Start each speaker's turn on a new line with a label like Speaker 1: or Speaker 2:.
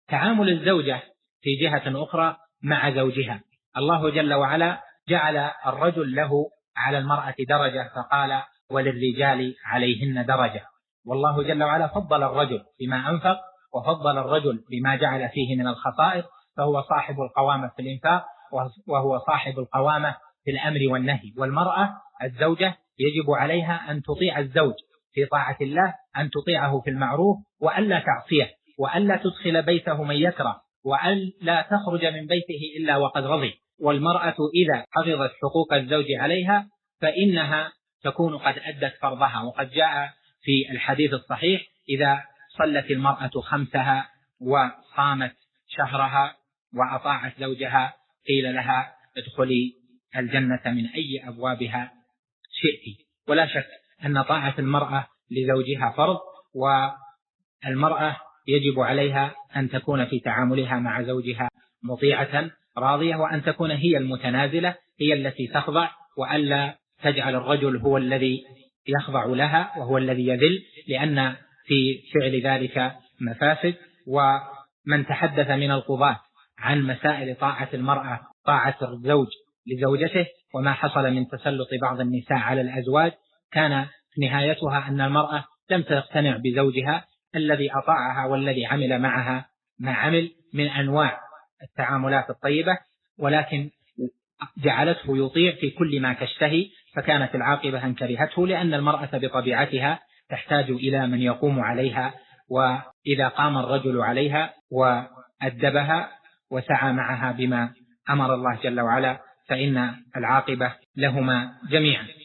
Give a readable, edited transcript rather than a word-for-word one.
Speaker 1: تعامل الزوجة في جهة أخرى مع زوجها. الله جل وعلا جعل الرجل له على المرأة درجة، فقال وللرجال عليهن درجة. والله جل وعلا فضل الرجل بما أنفق، وفضل الرجل بما جعل فيه من الخصائص، فهو صاحب القوامة في الإنفاق، وهو صاحب القوامة في الأمر والنهي. والمرأة الزوجة يجب عليها أن تطيع الزوج في طاعة الله، أن تطيعه في المعروف، وألا تعصيه، وألا تدخل بيته من يكره، وألا تخرج من بيته إلا وقد رضي. والمرأة إذا حفظت حقوق الزوج عليها فإنها تكون قد أدت فرضها. وقد جاء في الحديث الصحيح: إذا صلت المرأة خمسها وصامت شهرها وأطاعت زوجها قيل لها ادخلي الجنة من أي أبوابها شئت. ولا شك أن طاعة المرأة لزوجها فرض، والمرأة يجب عليها أن تكون في تعاملها مع زوجها مطيعة راضية، وأن تكون هي المتنازلة، هي التي تخضع، وألا تجعل الرجل هو الذي يخضع لها وهو الذي يذل، لأن في فعل ذلك مفاسد. ومن تحدث من القضاة عن مسائل طاعة المرأة، طاعة الزوج لزوجته، وما حصل من تسلط بعض النساء على الأزواج، كان نهايتها أن المرأة لم تقتنع بزوجها الذي أطاعها والذي عمل معها ما عمل من أنواع التعاملات الطيبة، ولكن جعلته يطيع في كل ما تشتهي، فكانت العاقبة أن كرهته، لأن المرأة بطبيعتها تحتاج إلى من يقوم عليها، وإذا قام الرجل عليها وأدبها وسعى معها بما أمر الله جل وعلا فإن العاقبة لهما جميعا.